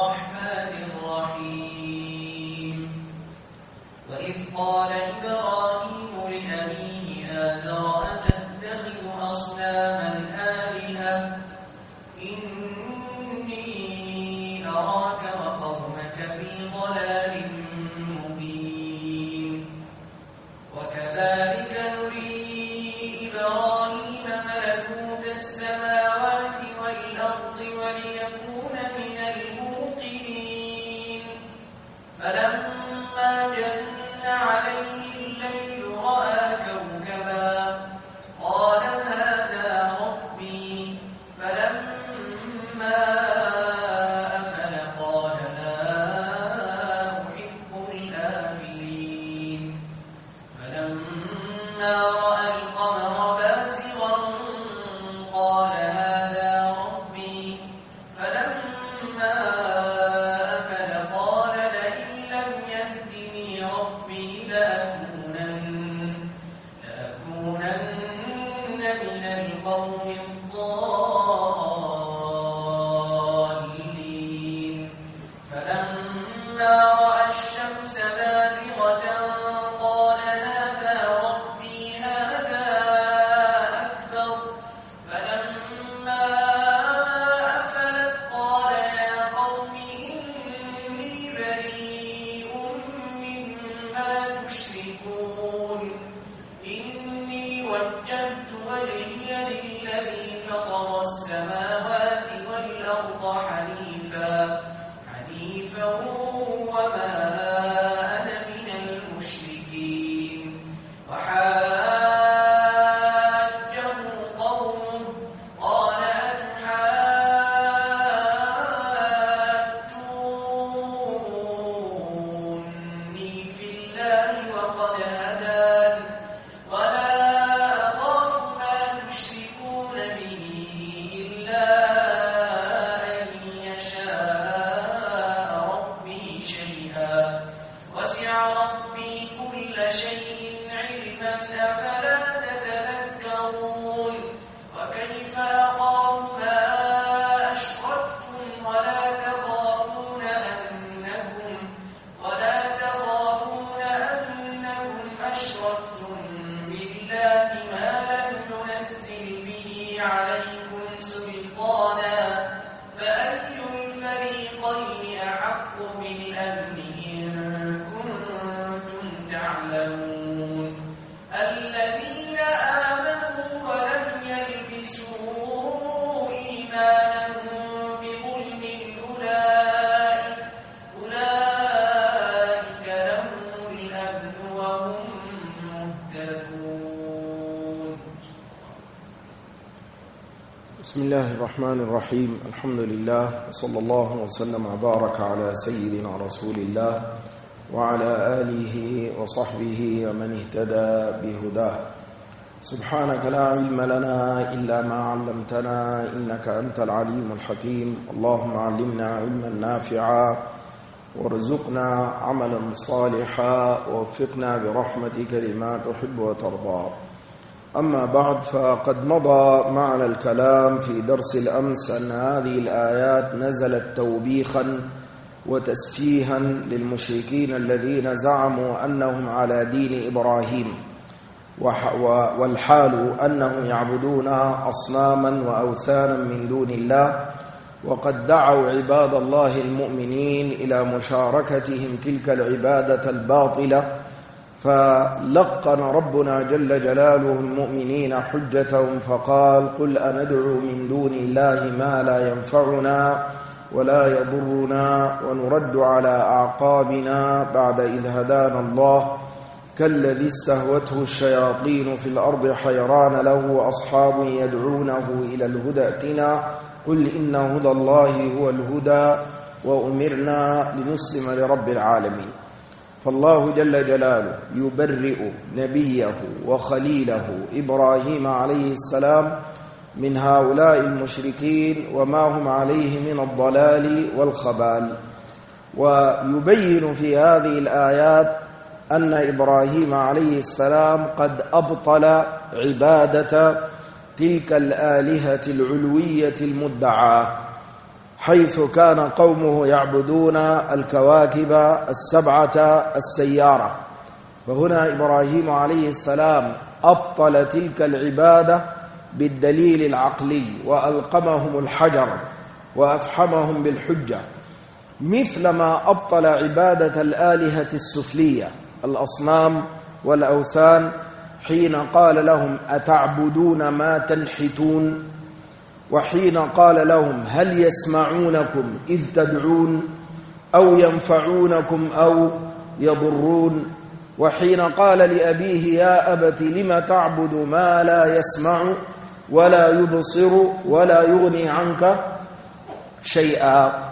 الرحمن الرحيم وإذ قال إبراهيم لأبيه آزر أتتخذ أصناما آلهة إني أراك وقومك في ضلال مبين وكذلك نري إبراهيم ملكوت السماوات والأرض وليكون من الموقنين فلما جن عليه الليل رأى كوكبا قال هذا ربي فلما أفل قال لا أحب الآفلين فلما رأى القمر بازغا قال هذا ربي فلما أفل قال لئن لم يهدني ربي لأكونن من القوم الضالين فلما رأى الشمس بازغة قال هذا ربي هذا أكبر فلما أفلت قال يا قوم إني بريء مما تشركون إني وجهت وجهي للذي فطر السماوات والأرض حنيفا وما أنا من المشركين وحاجه قومه قال أتحاجوني في الله وقد هدان ولا أخاف ما تشركون به إلا أن يشاء ربي شيئا وسع ربي كل شيء علما أفلا تتذكرون وكيف أخاف ما أشركتم ولا تخافون أنكم أشركتم بالله ما لم ينزل به عليكم سلطانا فأي الفريقين أحق بالأمن إن كنتم تعلمون الذين آمنوا ولم يلبسوا إيمانهم بظلم أولئك لهم الأمن وهم مهتدون. بسم الله الرحمن الرحيم الحمد لله وصلى الله وسلم وبارك على سيدنا رسول الله وعلى آله وصحبه ومن اهتدى بهداه سبحانك لا علم لنا إلا ما علمتنا إنك أنت العليم الحكيم اللهم علمنا علما نافعا وارزقنا عملا صالحا ووفقنا برحمتك لما تحب وترضى أما بعد فقد مضى معنا الكلام في درس الأمس أن هذه الآيات نزلت توبيخا وتسفيها للمشركين الذين زعموا أنهم على دين إبراهيم والحال أنهم يعبدون أصناما وأوثانا من دون الله وقد دعوا عباد الله المؤمنين إلى مشاركتهم تلك العبادة الباطلة فلقن ربنا جل جلاله المؤمنين حجتهم فقال قل أندعو من دون الله ما لا ينفعنا ولا يضرنا ونرد على أعقابنا بعد إذ هدانا الله كالذي استهوته الشياطين في الأرض حيران له أصحاب يدعونه إلى الهدى ائتنا قل إن هدى الله هو الهدى وأمرنا لنسلم لرب العالمين. فالله جل جلاله يبرئ نبيه وخليله إبراهيم عليه السلام من هؤلاء المشركين وما هم عليه من الضلال والخبال ويبين في هذه الآيات أن إبراهيم عليه السلام قد أبطل عبادة تلك الآلهة العلوية المدعاة حيث كان قومه يعبدون الكواكب السبعة السيارة. فهنا إبراهيم عليه السلام أبطل تلك العبادة بالدليل العقلي وألقمهم الحجر وأفحمهم بالحجة، مثلما أبطل عبادة الآلهة السفلية الأصنام والأوثان حين قال لهم أتعبدون ما تنحتون، وحين قال لهم هل يسمعونكم إذ تدعون أو ينفعونكم أو يضرون، وحين قال لأبيه يا أبت لم تعبد ما لا يسمع ولا يبصر ولا يغني عنك شيئا.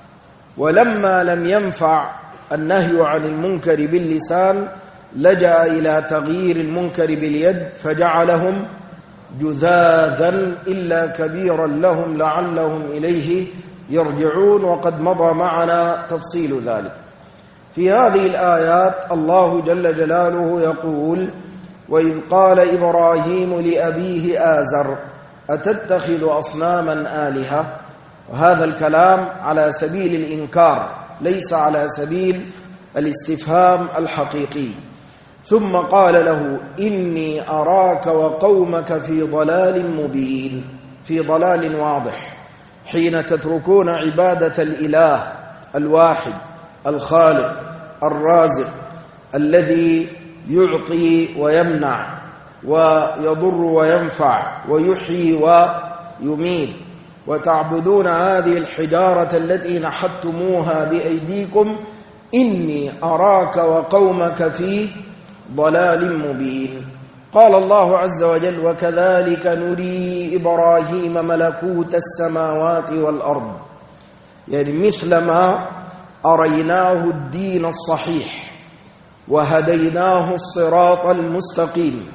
ولما لم ينفع النهي عن المنكر باللسان لجأ إلى تغيير المنكر باليد فجعلهم جذاذا إلا كبيرا لهم لعلهم إليه يرجعون، وقد مضى معنا تفصيل ذلك. في هذه الآيات الله جل جلاله يقول وإذ قال إبراهيم لأبيه آزر أتتخذ أصناما آلهة، وهذا الكلام على سبيل الإنكار ليس على سبيل الاستفهام الحقيقي. ثم قال له إني أراك وقومك في ضلال مبين، في ضلال واضح حين تتركون عبادة الإله الواحد الخالق الرازق الذي يعطي ويمنع ويضر وينفع ويحيي ويميت، وتعبدون هذه الحجارة التي نحتموها بأيديكم إني أراك وقومك في ضلال مبين. قال الله عز وجل وكذلك نري إبراهيم ملكوت السماوات والأرض، يعني مثلما أريناه الدين الصحيح وهديناه الصراط المستقيم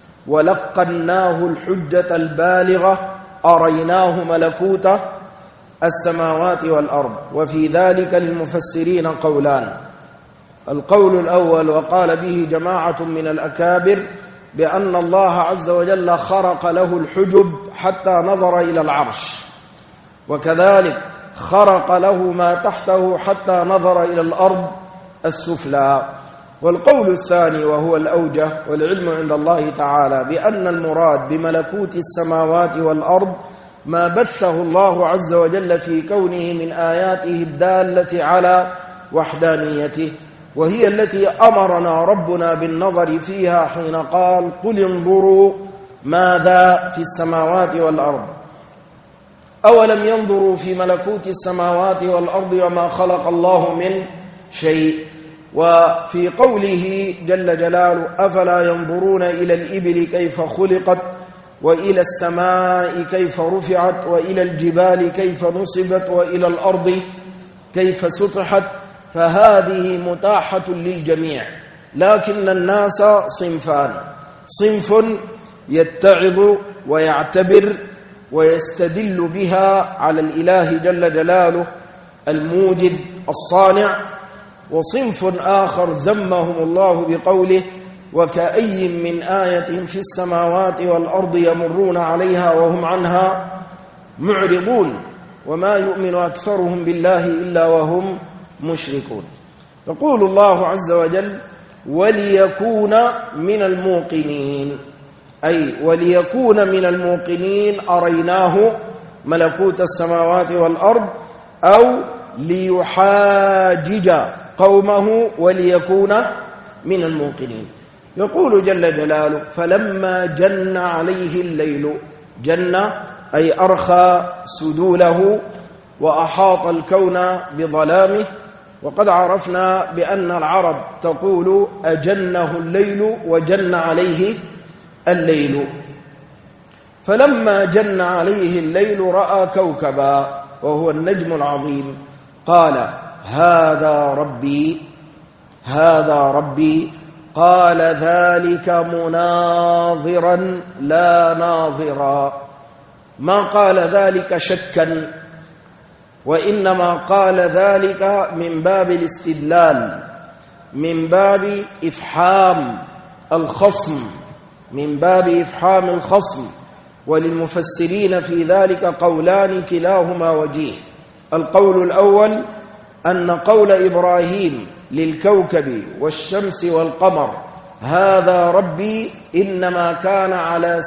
ولقناه الحجة البالغة أريناه ملكوت السماوات والأرض. وفي ذلك للمفسرين قولان، القول الأول وقال به جماعة من الأكابر بأن الله عز وجل خرق له الحجب حتى نظر إلى العرش، وكذلك خرق له ما تحته حتى نظر إلى الأرض السفلى. والقول الثاني وهو الأوجه والعلم عند الله تعالى بأن المراد بملكوت السماوات والأرض ما بثه الله عز وجل في كونه من آياته الدالة على وحدانيته، وهي التي أمرنا ربنا بالنظر فيها حين قال قل انظروا ماذا في السماوات والأرض، أولم ينظروا في ملكوت السماوات والأرض وما خلق الله من شيء. وفي قوله جل جلاله أفلا ينظرون إلى الإبل كيف خلقت وإلى السماء كيف رفعت وإلى الجبال كيف نصبت وإلى الأرض كيف سطحت، فهذه متاحة للجميع، لكن الناس صنفان، صنف يتعظ ويعتبر ويستدل بها على الإله جل جلاله الموجد الصانع، وصنف آخر ذمهم الله بقوله وكأي من آية في السماوات والأرض يمرون عليها وهم عنها معرضون وما يؤمن أكثرهم بالله إلا وهم مشركون. يقول الله عز وجل وليكون من الموقنين، أي وليكون من الموقنين أريناه ملكوت السماوات والأرض، أو ليحاجج قومه وليكون من الموقنين. يقول جل جلاله فلما جن عليه الليل، جن أي أرخى سدوله وأحاط الكون بظلامه، وقد عرفنا بأن العرب تقول أجنه الليل وجن عليه الليل. فلما جن عليه الليل رأى كوكبا وهو النجم العظيم، قال هذا ربي هذا ربي، قال ذلك مناظرا لا ناظرا، ما قال ذلك شكا، وإنما قال ذلك من باب الاستدلال، من باب إفحام الخصم، من باب إفحام الخصم. وللمفسرين في ذلك قولان كلاهما وجيه. القول الأول أن قول إبراهيم للكوكب والشمس والقمر هذا ربي إنما كان على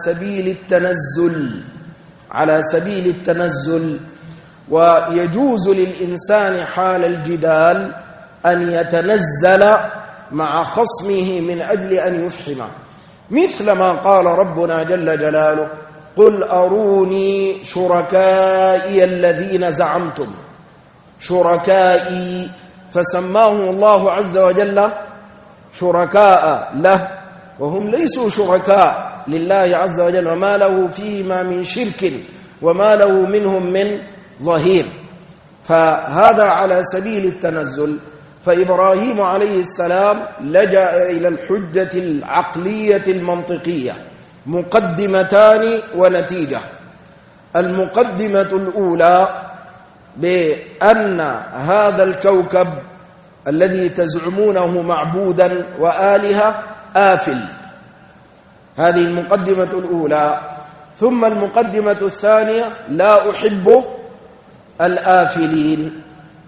سبيل التنزل، ويجوز للإنسان حال الجدال أن يتنزل مع خصمه من أجل أن يفحمه، مثل ما قال ربنا جل جلاله: قل أروني شركائي الذين زعمتم. شركائي، فسماهم الله عز وجل شركاء له، وهم ليسوا شركاء لله عز وجل، وما له فيهما من شرك وما له منهم من ظهير، فهذا على سبيل التنزل. فإبراهيم عليه السلام لجأ إلى الحجة العقلية المنطقية، مقدمتان ونتيجة. المقدمة الأولى بأن هذا الكوكب الذي تزعمونه معبودا وآلهة آفل، هذه المقدمة الأولى. ثم المقدمة الثانية: لا أحب الآفلين.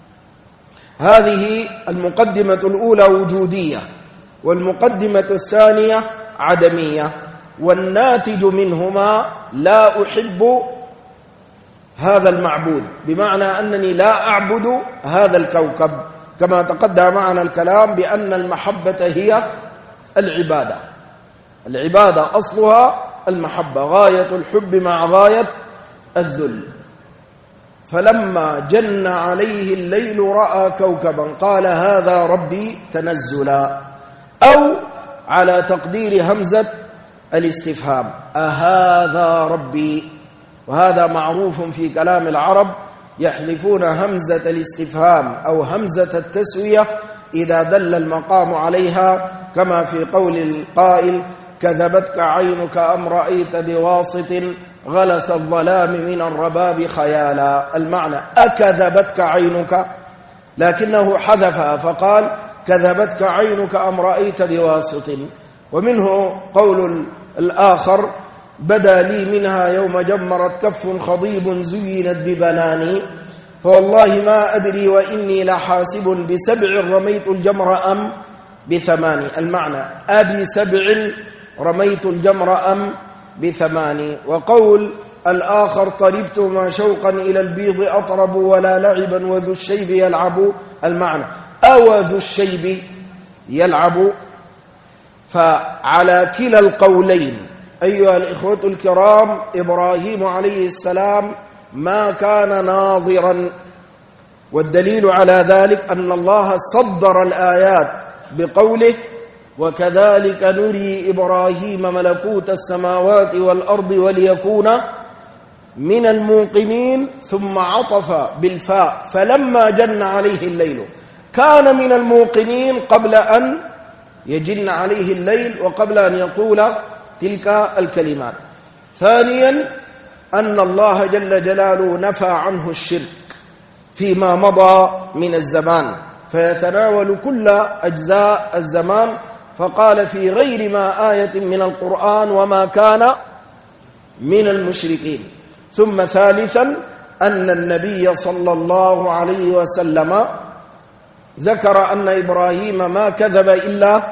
هذه المقدمة الأولى وجودية، والمقدمة الثانية عدمية، والناتج منهما لا أحب هذا المعبود، بمعنى أنني لا أعبد هذا الكوكب، كما تقدم معنا الكلام بأن المحبة هي العبادة. العبادة أصلها المحبة، غاية الحب مع غاية الذل. فلما جن عليه الليل رأى كوكبا قال هذا ربي تنزلا، أو على تقدير همزة الاستفهام: أهذا ربي. وهذا معروف في كلام العرب، يحذفون همزة الاستفهام أو همزة التسوية إذا دل المقام عليها، كما في قول القائل: كذبتك عينك أم رأيت بواسط غلس الظلام من الرباب خيالا. المعنى أكذبتك عينك، لكنه حذفها فقال كذبتك عينك أم رأيت بواسط. ومنه قول الآخر: بدا لي منها يوم جمرت كف خضيب زينت ببناني، فوالله ما أدري وإني لحاسب بسبع رميت الجمر أم بثمان. المعنى أبي سبع رميت الجمر أم بثمان. وقول الآخر: طربت ما شوقا إلى البيض أطرب ولا لعبا وذو الشيب يلعب. المعنى أو ذو الشيب يلعب. فعلى كلا القولين أيها الإخوة الكرام، إبراهيم عليه السلام ما كان ناظرا، والدليل على ذلك أن الله صدر الآيات بقوله: وكذلك نري إبراهيم ملكوت السماوات والأرض وليكون من الموقنين، ثم عطف بالفاء: فلما جن عليه الليل. كان من الموقنين قبل أن يجن عليه الليل وقبل أن يقول تلك الكلمات. ثانيا أن الله جل جلاله نفى عنه الشرك فيما مضى من الزمان، فيتناول كل أجزاء الزمان، فقال في غير ما آية من القرآن: وما كان من المشركين. ثم ثالثا أن النبي صلى الله عليه وسلم ذكر أن إبراهيم ما كذب إلا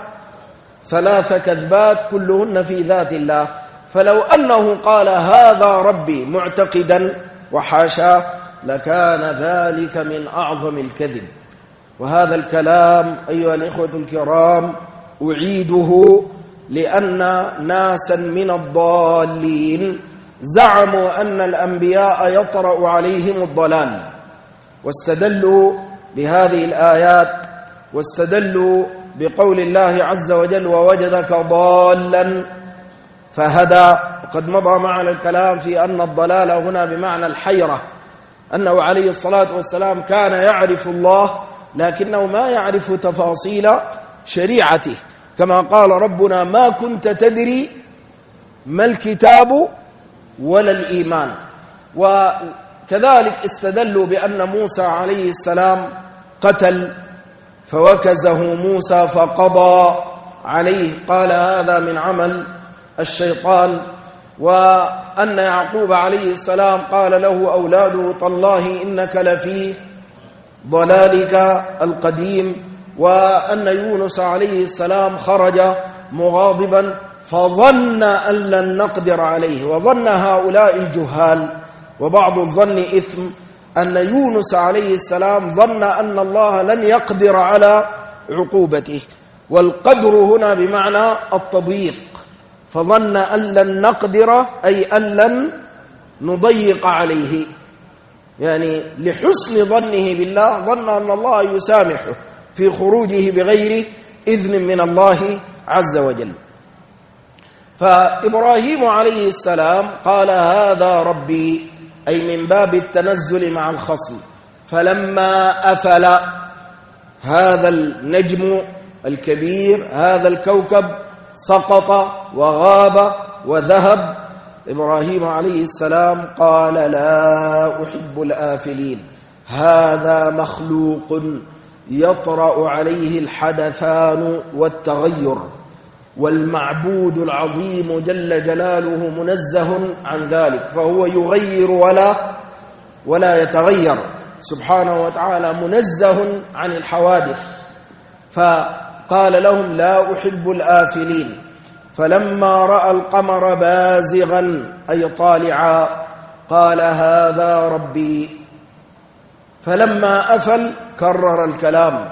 3 كذبات كلهن في ذات الله، فلو أنه قال هذا ربي معتقدا وحاشا لكان ذلك من أعظم الكذب. وهذا الكلام أيها الإخوة الكرام أعيده لأن ناسا من الضالين زعموا أن الأنبياء يطرأ عليهم الضلال، واستدلوا بهذه الآيات، واستدلوا بقول الله عز وجل: ووجدك ضالا فهدى. وقد مضى معنا الكلام في أن الضلال هنا بمعنى الحيرة، أنه عليه الصلاة والسلام كان يعرف الله لكنه ما يعرف تفاصيل شريعته، كما قال ربنا: ما كنت تدري ما الكتاب ولا الإيمان. وكذلك استدلوا بأن موسى عليه السلام قتل، فوكزه موسى فقضى عليه، قال هذا من عمل الشيطان. أن يعقوب عليه السلام قال له أولاده تالله إنك لفي ضلالك القديم، وأن يونس عليه السلام خرج مغاضبا فظن أن لن نقدر عليه. وظن هؤلاء الجهال وبعض الظن إثم أن يونس عليه السلام ظن أن الله لن يقدر على عقوبته، والقدر هنا بمعنى التضييق، فظن أن لن نقدر أي أن لن نضيق عليه، يعني لحسن ظنه بالله ظن أن الله يسامحه في خروجه بغير إذن من الله عز وجل. فإبراهيم عليه السلام قال هذا ربي، أي من باب التنزل مع الخصم. فلما أفل هذا النجم الكبير، هذا الكوكب، سقط وغاب وذهب، إبراهيم عليه السلام قال لا أحب الآفلين، هذا مخلوق يطرأ عليه الحدثان والتغير، والمعبود العظيم جل جلاله منزه عن ذلك، فهو يغير ولا يتغير سبحانه وتعالى، منزه عن الحوادث. فقال لهم لا أحب الآفلين. فلما رأى القمر بازغا أي طالعا قال هذا ربي. فلما أفل كرر الكلام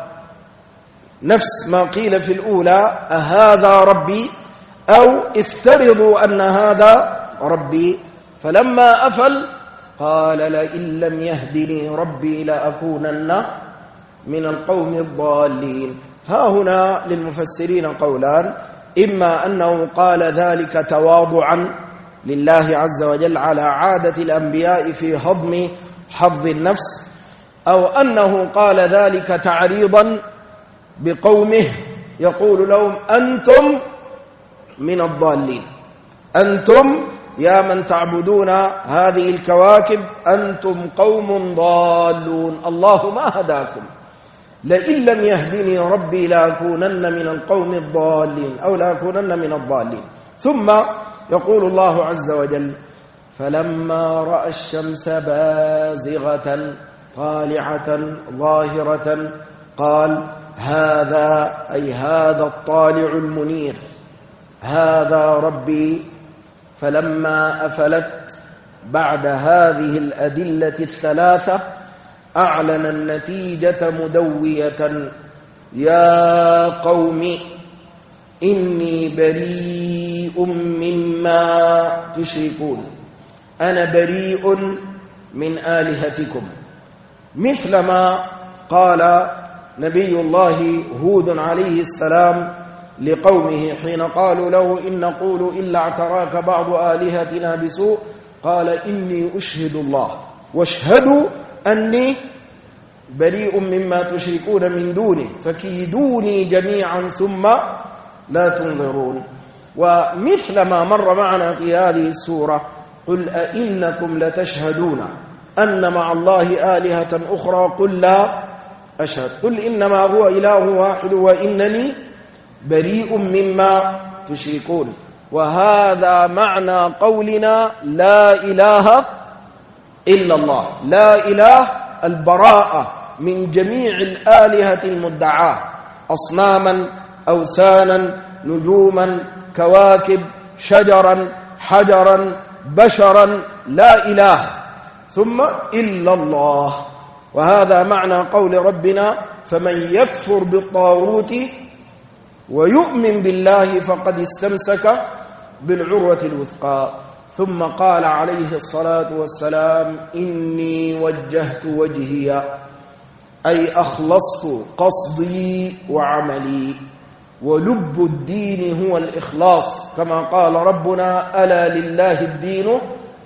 نفس ما قيل في الأولى أهذا ربي أو افترضوا أن هذا ربي. فلما أفل قال لئن لم يهدني ربي لأكونن من القوم الضالين. ها هنا للمفسرين قولان، إما أنه قال ذلك تواضعا لله عز وجل على عادة الأنبياء في هضم حظ النفس، أو أنه قال ذلك تعريضا بقومه يقول لهم أنتم من الضالين، أنتم يا من تعبدون هذه الكواكب أنتم قوم ضالون، الله ما هداكم، لئن لم يهدني ربي لأكونن من القوم الضالين أو لأكونن من الضالين. ثم يقول الله عز وجل فلما رأى الشمس بازغة طالعة ظاهرة قال هذا أي هذا الطالع المنير هذا ربي. فلما أفلت بعد هذه الأدلة الثلاثة أعلن النتيجة مدوية يا قوم إني بريء مما تشركون، أنا بريء من آلهتكم، مثل ما قال نبي الله هود عليه السلام لقومه حين قالوا له إن نقول إلا اعتراك بعض آلهتنا بسوء قال إني أشهد الله واشهدوا أني بريء مما تشركون من دونه فكيدوني جميعا ثم لا تنظرون. ومثل ما مر معنا في هذه السورة قل أئنكم لتشهدون أن مع الله آلهة أخرى قل لا أشهد قل إنما هو إله واحد وإنني بريء مما تشركون. وهذا معنى قولنا لا إله إلا الله، لا إله البراءة من جميع الآلهة المدعاة، أصناما أوثانا نجوما كواكب شجرا حجرا بشرا، لا إله ثم إلا الله. وهذا معنى قول ربنا فمن يكفر بالطاغوت ويؤمن بالله فقد استمسك بالعروة الوثقى. ثم قال عليه الصلاة والسلام إني وجهت وجهي أي أخلصت قصدي وعملي، ولب الدين هو الإخلاص كما قال ربنا ألا لله الدين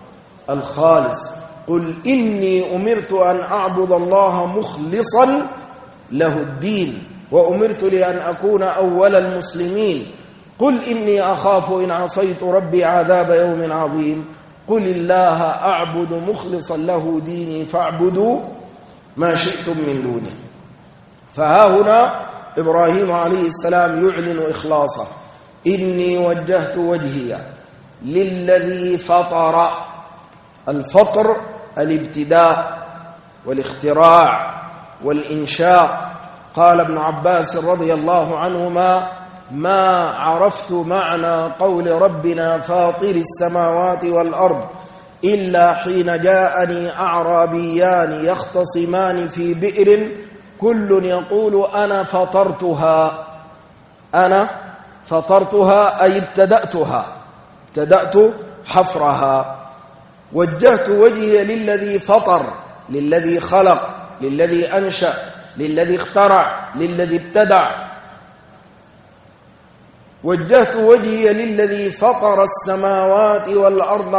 الخالص قل إني أمرت أن أعبد الله مخلصا له الدين وأمرت لأن أكون أول المسلمين قل إني أخاف إن عصيت ربي عذاب يوم عظيم قل الله أعبد مخلصا له ديني فاعبدوا ما شئتم من دونه. فها هنا إبراهيم عليه السلام يعلن إخلاصه إني وجهت وجهي للذي فطر. الفطر الابتداء والاختراع والإنشاء. قال ابن عباس رضي الله عنهما: ما عرفت معنى قول ربنا فاطر السماوات والأرض إلا حين جاءني أعرابيان يختصمان في بئر كل يقول أنا فطرتها. أنا فطرتها أي ابتدأت حفرها. وجهت وجهي للذي فطر، للذي خلق، للذي أنشأ، للذي اخترع، للذي ابتدع. وجهت وجهي للذي فطر السماوات والأرض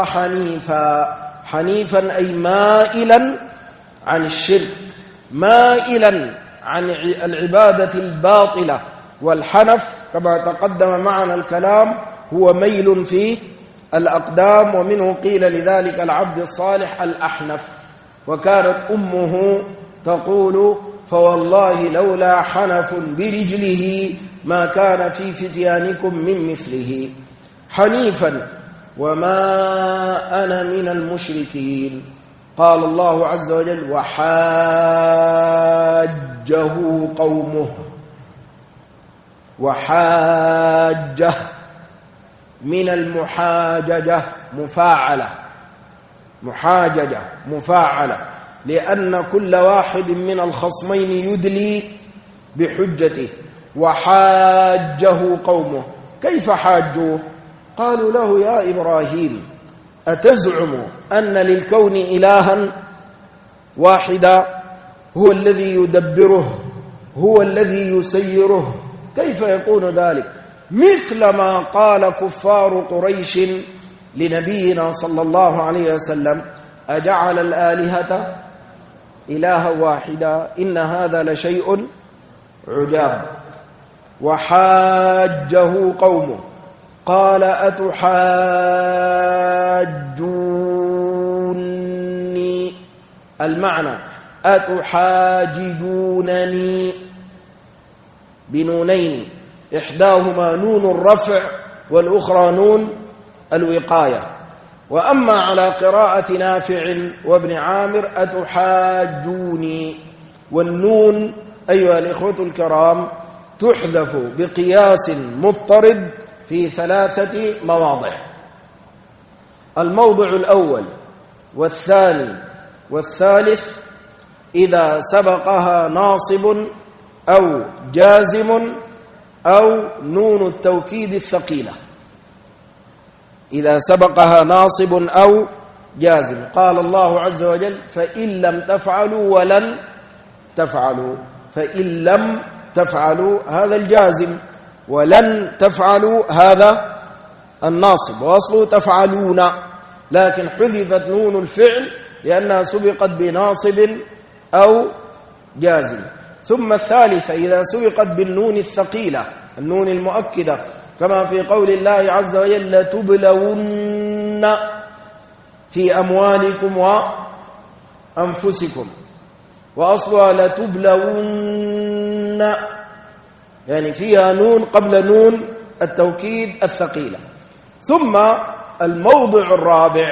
حنيفا أي مائلا عن الشرك، مائلا عن العبادة الباطلة. والحنف كما تقدم معنا الكلام هو ميل في الأقدام، ومنه قيل لذلك العبد الصالح الأحنف. وكانت أمه تقول: فوالله لولا حنف برجله ما كان في فتيانكم من مثله. حنيفا وما أنا من المشركين. قال الله عز وجل: وحاجه قومه. وحاجه من المحاججة مفاعلة، محاججة مفاعلة، لأن كل واحد من الخصمين يدلي بحجته. وحاجه قومه. كيف حاجوه؟ قالوا له: يا إبراهيم أتزعم أن للكون إلها واحدا هو الذي يدبره، هو الذي يسيره؟ كيف يكون ذلك؟ مثل ما قال كفار قريش لنبينا صلى الله عليه وسلم: أجعل الآلهة إلها واحدا إن هذا لشيء عجاب. وحاجه قومه قال: أتحاجوني، المعنى أتحاجدونني بنونين، إحداهما نون الرفع والأخرى نون الوقاية. وأما على قراءة نافع وابن عامر أتحاجوني، والنون أيها الإخوة الكرام تحذف بقياس مضطرد في 3 مواضع. الموضع الأول والثاني والثالث إذا سبقها ناصب أو جازم أو نون التوكيد الثقيلة، إذا سبقها ناصب أو جازم. قال الله عز وجل: فإن لم تفعلوا ولن تفعلوا. فإن لم تفعلوا هذا الجازم، ولن تفعلوا هذا الناصب، وأصله تفعلون، لكن حذفت نون الفعل لأنها سبقت بناصب أو جازم. ثم الثالثة إذا سبقت بالنون الثقيلة، النون المؤكدة، كما في قول الله عز وجل: لتبلون في أموالكم وأنفسكم، وأصلها لتبلون، يعني فيها نون قبل نون التوكيد الثقيلة. ثم الموضع الرابع،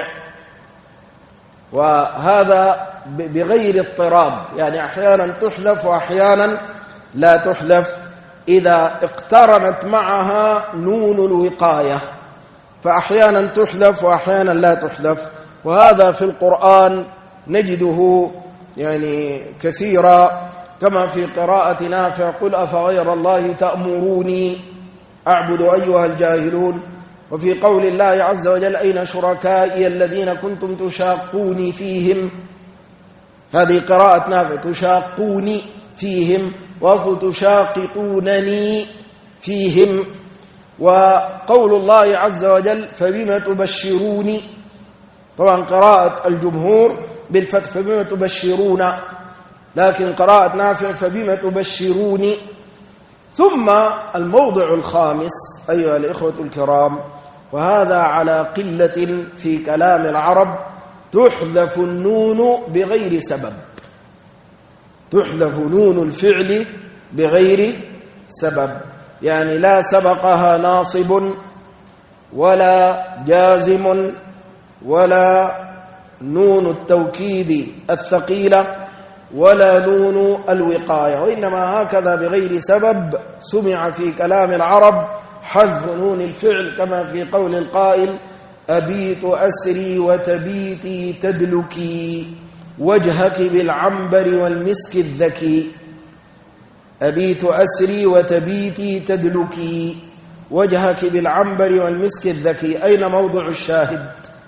وهذا بغير اضطراب، يعني أحيانا تحذف وأحيانا لا تحذف، إذا اقترنت معها نون الوقاية، فأحيانا تحذف وأحيانا لا تحذف. وهذا في القرآن نجده يعني كثيرا، كما في قراءة نافع: قل أفغير الله تأمروني أعبد أيها الجاهلون. وفي قول الله عز وجل: أين شركائي الذين كنتم تشاقوني فيهم، هذه قراءة نافع: تشاقوني فيهم، وأصل تشاققونني فيهم. وقول الله عز وجل: فبما تبشروني، طبعا قراءة الجمهور بالفتح فبما تبشرون، لكن قراءة نافع فبما تبشروني. ثم الموضع الخامس أيها الإخوة الكرام، وهذا على قلة في كلام العرب، تحذف النون بغير سبب، تحذف نون الفعل بغير سبب، يعني لا سبقها ناصب ولا جازم ولا نون التوكيد الثقيلة ولا نون الوقاية، وإنما هكذا بغير سبب سمع في كلام العرب حذف نون الفعل، كما في قول القائل: أبيت أسري وتبيتي تدلكي وجهك بالعنبر والمسك الذكي. أبيت أسري وتبيتي تدلكي وجهك بالعنبر والمسك الذكي. أين موضع الشاهد؟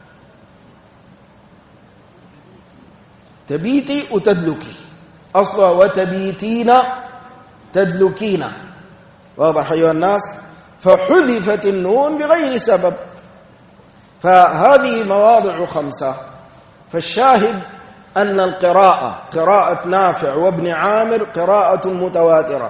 تبيتي وتدلكي أصلا، وتبيتين تدلكين. واضح أيها الناس؟ فحذفت النون بغير سبب. فهذه مواضع 5. فالشاهد أن القراءة قراءة نافع وابن عامر قراءة متواترة.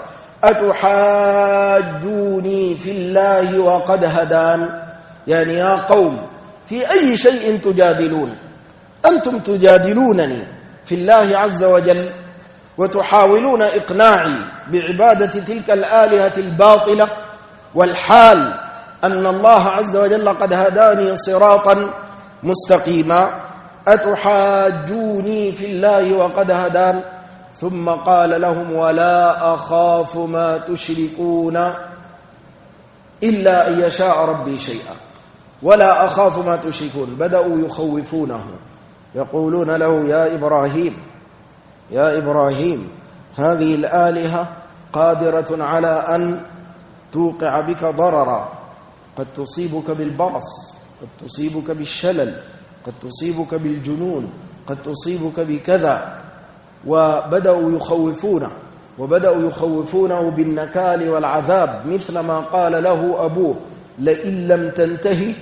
أتحاجوني في الله وقد هدان، يعني يا قوم في أي شيء تجادلون؟ أنتم تجادلونني في الله عز وجل وتحاولون إقناعي بعبادة تلك الآلهة الباطلة، والحال أن الله عز وجل قد هداني صراطا مستقيما. أتحاجوني في الله وقد هدان. ثم قال لهم: ولا أخاف ما تشركون إلا أن يشاء ربي شيئا. ولا أخاف ما تشركون. بدأوا يخوفونه، يقولون له: يا إبراهيم هذه الآلهة قادرة على أن توقع بك ضررا، قد تصيبك بالبرص، قد تصيبك بالشلل، قد تصيبك بالجنون، قد تصيبك بكذا. وبدأوا يخوفونه بالنكال والعذاب، مثل ما قال له أبوه: لئن لم تنتهي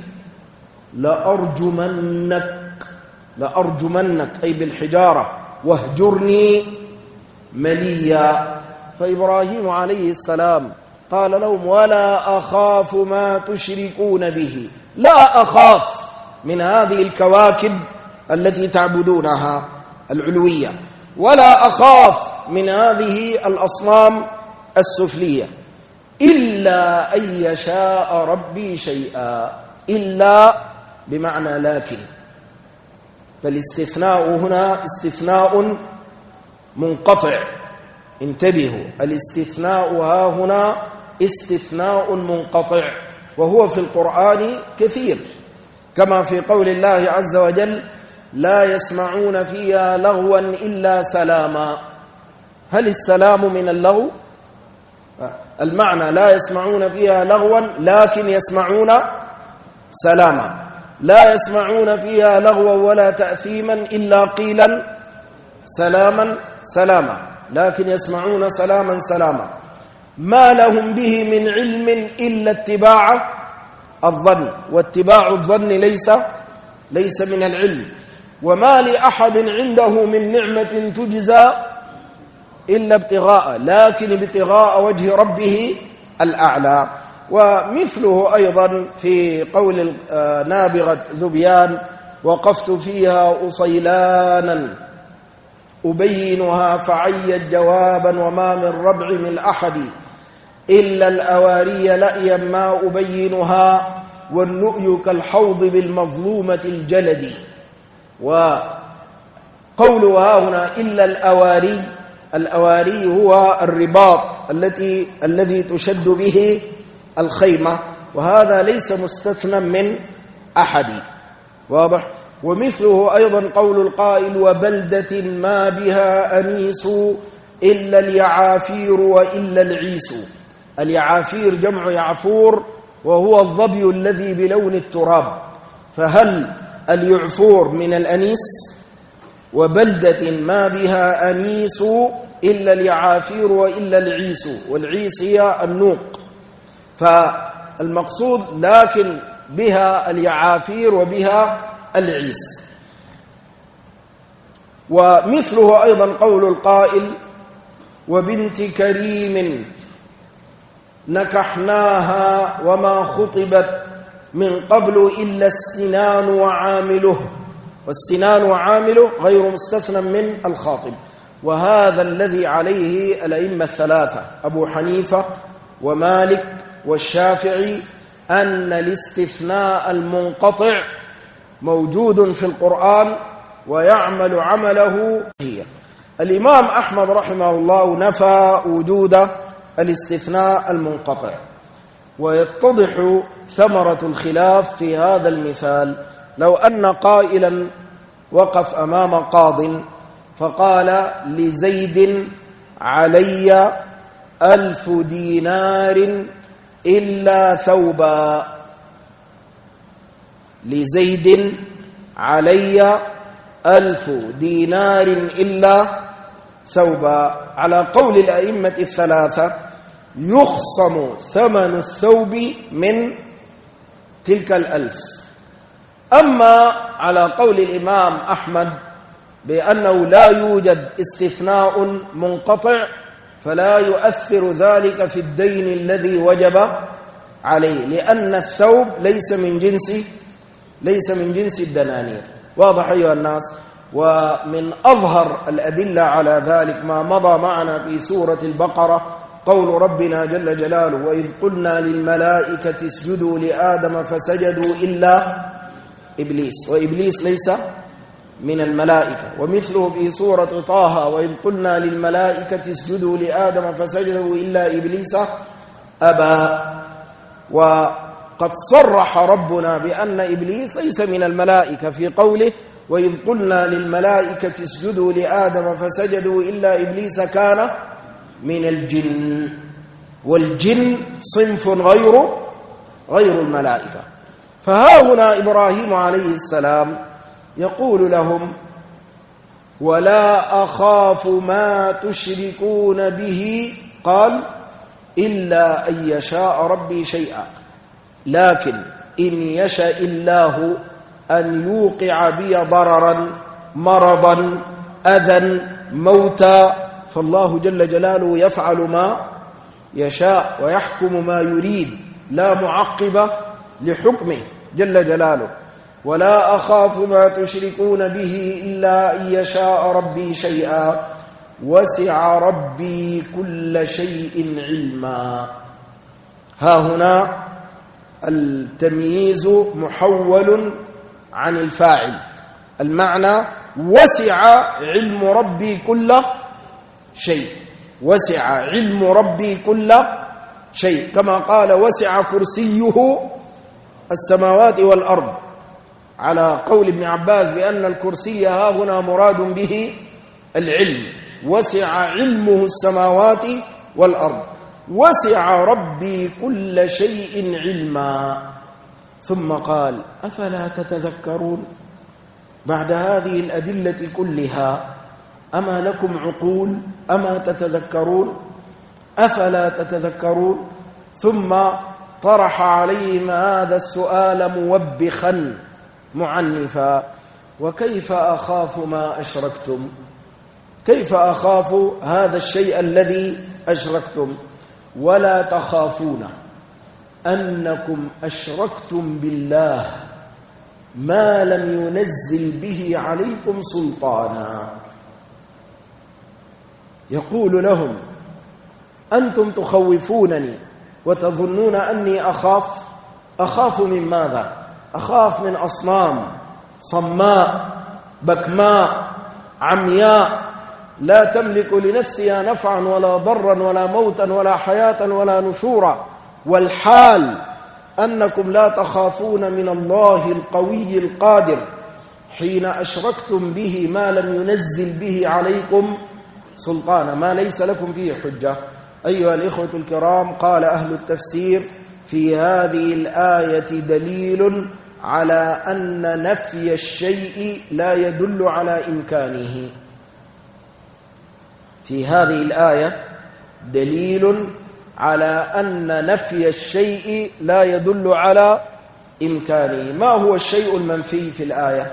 لأرجمنك أي بالحجارة، واهجرني مليا. فإبراهيم عليه السلام قال لهم: ولا أخاف ما تشركون به. لا أخاف من هذه الكواكب التي تعبدونها العلوية، ولا أخاف من هذه الأصنام السفلية، إلا أن يشاء ربي شيئا. إلا بمعنى لكن، فالاستثناء هنا استثناء منقطع. انتبهوا، الاستثناء ها هنا استثناء منقطع، وهو في القرآن كثير، كما في قول الله عز وجل: لا يسمعون فيها لغوا إلا سلاما. هل السلام من اللغو؟ المعنى لا يسمعون فيها لغوا لكن يسمعون سلاما. لا يسمعون فيها لغوا ولا تأثيما إلا قيلا سلاما سلاما، لكن يسمعون سلاما سلاما. ما لهم به من علم إلا اتباع الظن، واتباع الظن ليس من العلم. وما لأحد عنده من نعمة تجزى إلا ابتغاء، لكن ابتغاء وجه ربه الأعلى. ومثله أيضا في قول نابغة ذبيان: وقفت فيها أصيلانا أبينها فعيت جوابا، وما من ربع من أحد إلا الأواري لأيا ما أبينها، والنؤي كالحوض بالمظلومة الجلد. وقولها هنا إلا الأواري، الأواري هو الرباط الذي تشد به الخيمة، وهذا ليس مستثنى من أحد. واضح؟ ومثله أيضا قول القائل: وبلدة ما بها أنيس إلا اليعافير وإلا العيس. اليعافير جمع يعفور، وهو الظبي الذي بلون التراب. فهل اليعفور من الأنيس؟ وبلدة ما بها أنيس إلا اليعافير وإلا العيس، والعيس هي النوق. فالمقصود لكن بها اليعافير وبها العيس. ومثله أيضا قول القائل: وبنت كريم نكحناها وما خطبت من قبل إلا السنان وعامله. والسنان وعامله غير مستثنى من الخاطب. وهذا الذي عليه الأئمة الثلاثة: أبو حنيفة ومالك والشافعي أن الاستثناء المنقطع موجود في القرآن ويعمل عمله هي. الإمام أحمد رحمه الله نفى وجود الاستثناء المنقطع، ويتضح ثمرة الخلاف في هذا المثال. لو أن قائلا وقف أمام قاض فقال لزيد علي 1000 دينار إلا ثوبا، لزيد علي 1000 دينار إلا ثوبا، على قول الأئمة الثلاثة يخصم ثمن الثوب من تلك 1000. أما على قول الإمام أحمد بأنه لا يوجد استثناء منقطع فلا يؤثر ذلك في الدين الذي وجب عليه، لأن الثوب ليس من جنس الدنانير. واضح أيها الناس؟ ومن أظهر الأدلة على ذلك ما مضى معنا في سورة البقرة، قول ربنا جل جلاله: وإذ قلنا للملائكة اسجدوا لآدم فسجدوا إلا إبليس، وإبليس ليس من الملائكة. ومثله في سورة طه: وإذ قلنا للملائكة اسجدوا لآدم فسجدوا إلا إبليس أبى. وقد صرح ربنا بأن إبليس ليس من الملائكة في قوله: وإذ قلنا للملائكة اسجدوا لآدم فسجدوا إلا إبليس كان من الجن، والجن صنف غير الملائكة. فها هنا إبراهيم عليه السلام يقول لهم: ولا أخاف ما تشركون به، قال: إلا أن يشاء ربي شيئا، لكن إن يشاء الله أن يوقع بي ضررا مرضا أذى موتا، فالله جل جلاله يفعل ما يشاء ويحكم ما يريد، لا معقب لحكمه جل جلاله. ولا أخاف ما تشركون به إلا أن يشاء ربي شيئا، وسع ربي كل شيء علما. ها هنا التمييز محول عن الفاعل، المعنى وسع علم ربي كل شيء، وسع علم ربي كل شيء، كما قال: وسع كرسيه السماوات والأرض، على قول ابن عباس بأن الكرسي ها هنا مراد به العلم. وسع علمه السماوات والأرض، وسع ربي كل شيء علما. ثم قال: أفلا تتذكرون؟ بعد هذه الأدلة كلها أما لكم عقول؟ أما تتذكرون؟ أفلا تتذكرون؟ ثم طرح عليهم هذا السؤال موبخا معنفا: وكيف أخاف ما أشركتم؟ كيف أخاف هذا الشيء الذي أشركتم؟ ولا تخافون أنكم أشركتم بالله ما لم ينزل به عليكم سلطانا. يقول لهم: أنتم تخوفونني وتظنون أني أخاف من ماذا؟ أخاف من أصنام صماء بكماء عمياء لا تملك لنفسها نفعا ولا ضرا ولا موتا ولا حياة ولا نشورا، والحال أنكم لا تخافون من الله القوي القادر حين أشركتم به ما لم ينزل به عليكم سلطانا، ما ليس لكم فيه حجة. أيها الإخوة الكرام، قال أهل التفسير: في هذه الآية دليل على أن نفي الشيء لا يدل على إمكانه. في هذه الآية دليل على أن نفي الشيء لا يدل على إمكانه. ما هو الشيء المنفي في الآية؟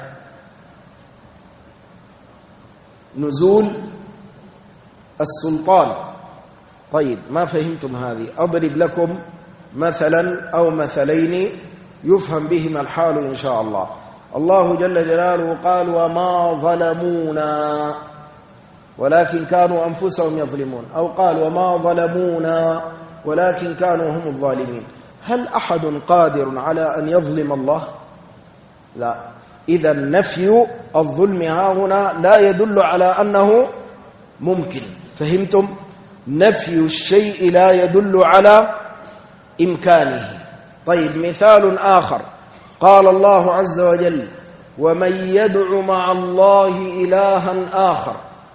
نزول السلطان. طيب، ما فهمتم هذه؟ أضرب لكم مثلا أو مثلين يفهم بهما الحال إن شاء الله. الله جل جلاله قال: وما ظلمونا ولكن كانوا أنفسهم يظلمون، أو قال: وما ظلمونا ولكن كانوا هم الظالمين. هل أحد قادر على أن يظلم الله؟ لا. إذا نفي الظلم هنا لا يدل على أنه ممكن. فهمتم؟ نفي الشيء لا يدل على إمكانه. طيب، مثال آخر، قال الله عز وجل: ومن يدع مع الله إلها آخر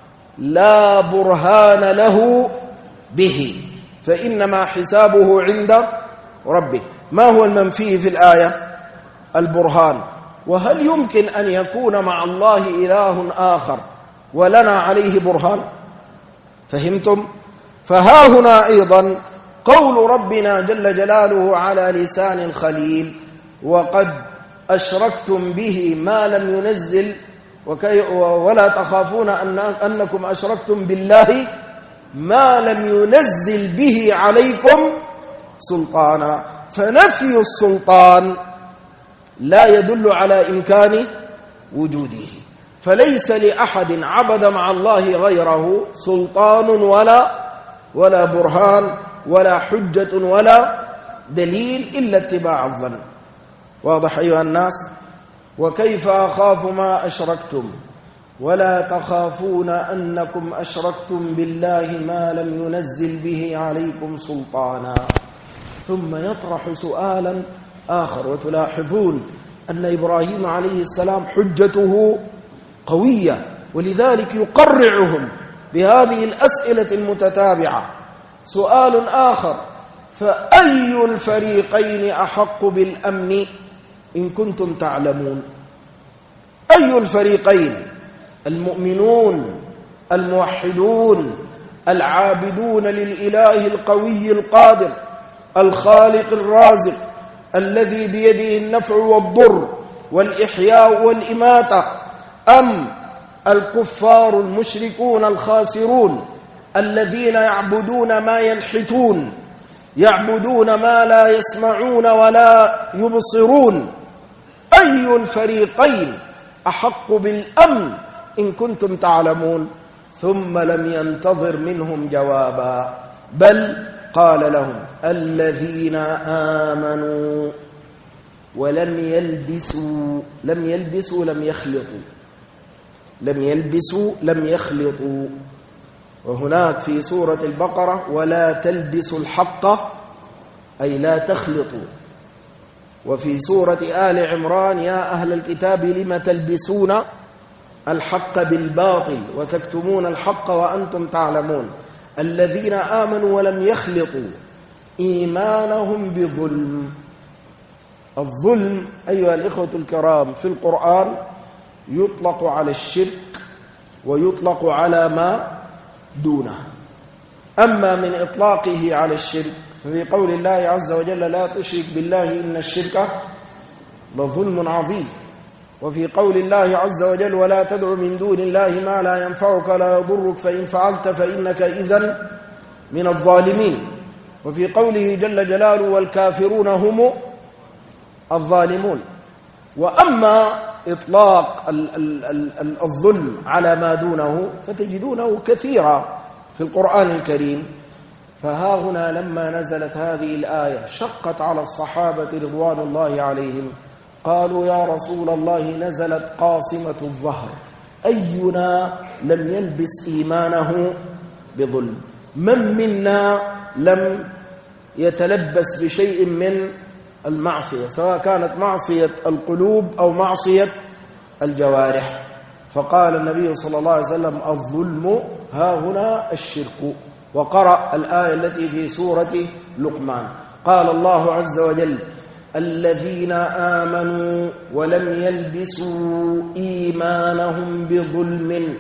لا برهان له به فإنما حسابه عند ربه. ما هو المنفي في الآية؟ البرهان. وهل يمكن أن يكون مع الله إله آخر ولنا عليه برهان؟ فهمتم؟ فها هنا أيضا قول ربنا جل جلاله على لسان الخليل: وقد أشركتم به ما لم ينزل ولا تخافون أنكم أشركتم بالله ما لم ينزل به عليكم سلطانا. فنفي السلطان لا يدل على إمكان وجوده، فليس لأحد عبد مع الله غيره سلطان ولا برهان ولا حجة ولا دليل إلا اتباع الظن. واضح أيها الناس؟ وكيف أخاف ما أشركتم ولا تخافون أنكم أشركتم بالله ما لم ينزل به عليكم سلطانا. ثم يطرح سؤالا آخر، وتلاحظون أن إبراهيم عليه السلام حجته قوية، ولذلك يقرعهم بهذه الأسئلة المتتابعة. سؤال آخر: فأي الفريقين أحق بالأمن إن كنتم تعلمون؟ أي الفريقين؟ المؤمنون الموحدون العابدون للإله القوي القادر الخالق الرازق الذي بيده النفع والضر والإحياء والإماتة، أم الكفار المشركون الخاسرون الذين يعبدون ما ينحتون، يعبدون ما لا يسمعون ولا يبصرون؟ أي الفريقين أحق بالأمن إن كنتم تعلمون؟ ثم لم ينتظر منهم جوابا، بل قال لهم: الذين آمنوا ولم يلبسوا لم يخلطوا. وهناك في سورة البقرة: ولا تلبسوا الحق أي لا تخلطوا. وفي سورة آل عمران: يا أهل الكتاب لم تلبسون الحق بالباطل وتكتمون الحق وأنتم تعلمون. الذين آمنوا ولم يخلطوا إيمانهم بظلم. الظلم أيها الإخوة الكرام في القرآن يطلق على الشرك ويطلق على ما دونه. أما من إطلاقه على الشرك ففي قول الله عز وجل: لا تشرك بالله إن الشرك لظلم عظيم. وفي قول الله عز وجل: ولا تدع من دون الله ما لا ينفعك لا يضرك فإن فعلت فإنك إذن من الظالمين. وفي قوله جل جلاله: والكافرون هم الظالمون. وأما إطلاق الظلم على ما دونه فتجدونه كثيرا في القرآن الكريم. فها هنا لما نزلت هذه الآية شقت على الصحابة رضوان الله عليهم، قالوا: يا رسول الله نزلت قاصمة الظهر، أينا لم يلبس إيمانه بظلم؟ من منا لم يتلبس بشيء من المعصية، سواء كانت معصية القلوب أو معصية الجوارح؟ فقال النبي صلى الله عليه وسلم: الظلم ها هنا الشرك. وقرأ الآية التي في سورة لقمان: قال الله عز وجل: الذين آمنوا ولم يلبسوا إيمانهم بظلم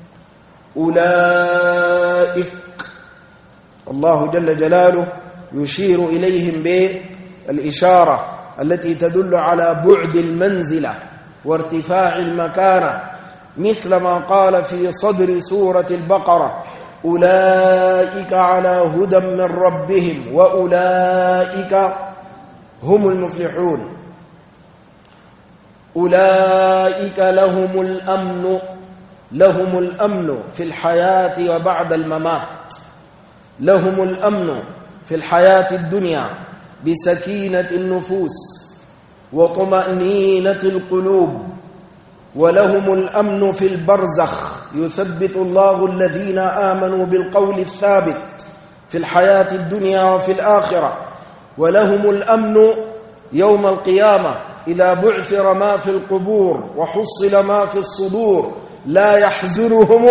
أولئك. الله جل جلاله يشير إليهم بالإشارة التي تدل على بعد المنزلة وارتفاع المكانة، مثل ما قال في صدر سورة البقرة: أولئك على هدى من ربهم وأولئك هم المفلحون. أولئك لهم الأمن في الحياة وبعد الممات، لهم الأمن في الحياة الدنيا بسكينة النفوس وطمأنينة القلوب، ولهم الأمن في البرزخ، يثبت الله الذين آمنوا بالقول الثابت في الحياة الدنيا وفي الآخرة، ولهم الأمن يوم القيامة إذا بعثر ما في القبور وحصل ما في الصدور، لا يحزنهم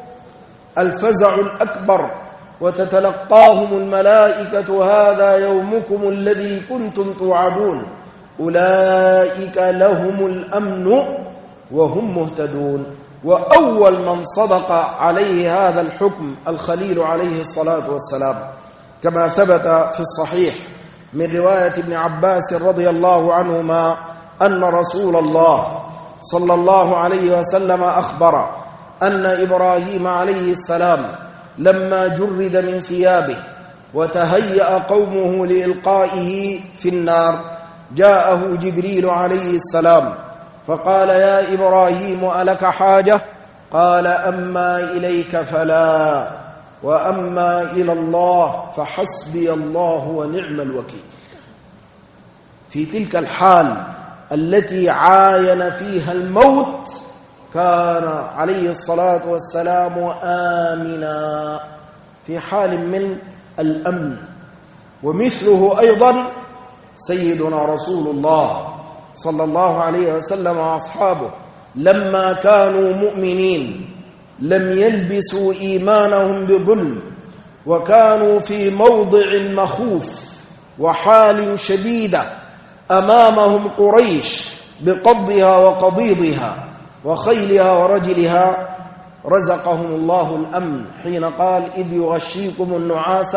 الفزع الأكبر، وتتلقاهم الملائكة هذا يومكم الذي كنتم توعدون، أولئك لهم الأمن وهم مهتدون. وأول من صدق عليه هذا الحكم الخليل عليه الصلاة والسلام، كما ثبت في الصحيح من رواية ابن عباس رضي الله عنهما أن رسول الله صلى الله عليه وسلم أخبر أن إبراهيم عليه السلام لما جرد من ثيابه وتهيأ قومه لإلقائه في النار، جاءه جبريل عليه السلام فقال: يا إبراهيم ألك حاجة؟ قال: أما إليك فلا، وأما إلى الله فحسبي الله ونعم الوكيل. في تلك الحال التي عاين فيها الموت كان عليه الصلاة والسلام آمنا، في حال من الأمن. ومثله أيضا سيدنا رسول الله صلى الله عليه وسلم وأصحابه لما كانوا مؤمنين لم يلبسوا إيمانهم بظلم، وكانوا في موضع مخوف وحال شديدة، أمامهم قريش بقضها وقضيضها وخيلها ورجلها، رزقهم الله الأمن حين قال: إذ يغشيكم النعاس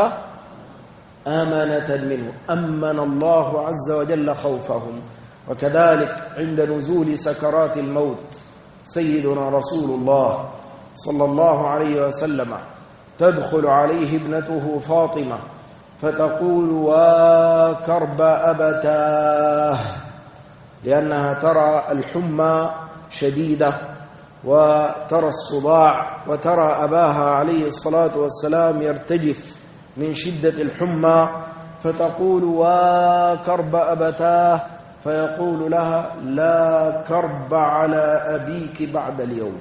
آمنة منه، أمن الله عز وجل خوفهم. وكذلك عند نزول سكرات الموت سيدنا رسول الله صلى الله عليه وسلم تدخل عليه ابنته فاطمة فتقول: وكرب أبتاه، لأنها ترى الحمى شديدة وترى الصداع وترى أباها عليه الصلاة والسلام يرتجف من شدة الحمى، فتقول: وكرب أبتاه، فيقول لها: لا كرب على أبيك بعد اليوم.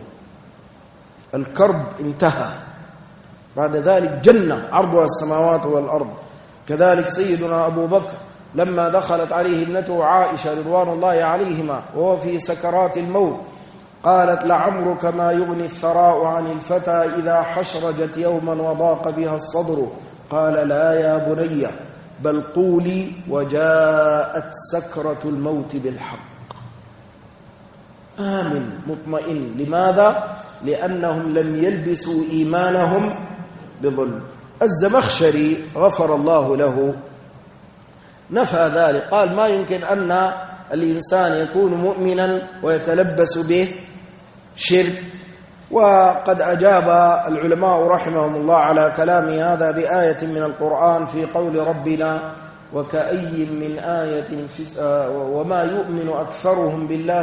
الكرب انتهى، بعد ذلك جنة عرضها السماوات والأرض. كذلك سيدنا أبو بكر لما دخلت عليه ابنته عائشة رضوان الله عليهما وهو في سكرات الموت قالت: لعمرك ما يغني الثراء عن الفتى إذا حشرجت يوما وضاق بها الصدر. قال: لا يا بني، بل قولي وجاءت سكرة الموت بالحق. آمن مطمئن. لماذا؟ لأنهم لم يلبسوا إيمانهم بظلم. الزمخشري غفر الله له نفى ذلك، قال: ما يمكن أن الإنسان يكون مؤمنا ويتلبس به شرك. وقد أجاب العلماء رحمهم الله على كلام هذا بآية من القرآن في قول ربنا: وكأي من آية وما يؤمن أكثرهم بالله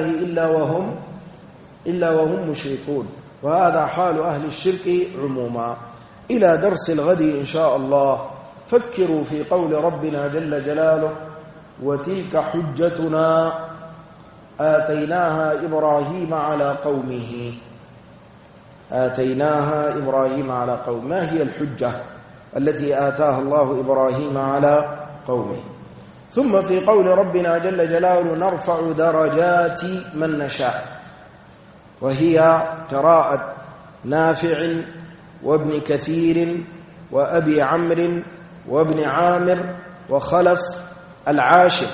إلا وهم مشركون. وهذا حال أهل الشرك عموما. إلى درس الغد إن شاء الله فكروا في قول ربنا جل جلاله: وتلك حجتنا آتيناها إبراهيم على قومه. آتيناها إبراهيم على قومه. ما هي الحجة التي آتاها الله إبراهيم على قومه؟ ثم في قول ربنا جل جلاله: نرفع درجات من نشاء، وهي قراءة نافع وابن كثير وأبي عمرو وابن عامر وخلف العاشر،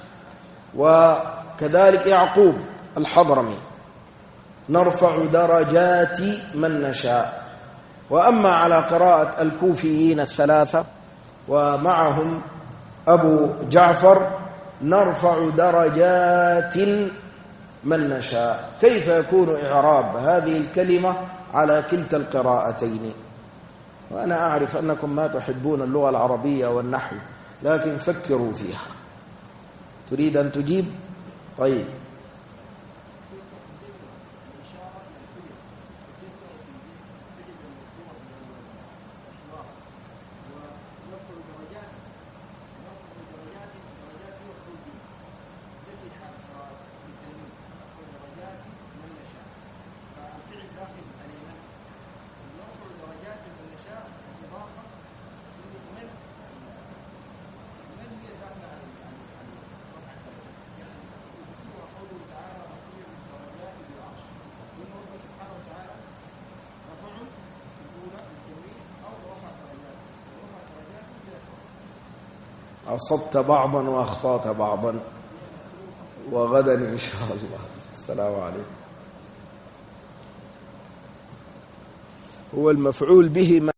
وكذلك يعقوب الحضرمي. نرفع درجات من نشاء. وأما على قراءة الكوفيين الثلاثة ومعهم أبو جعفر: نرفع درجات من نشاء. كيف يكون إعراب هذه الكلمة على كلتا القراءتين؟ وأنا أعرف أنكم ما تحبون اللغة العربية والنحو، لكن فكروا فيها. تريد أن تجيب؟ طيب. أصبت بعضا وأخطأت بعضا. وغدا إن شاء الله. السلام عليكم. هو المفعول به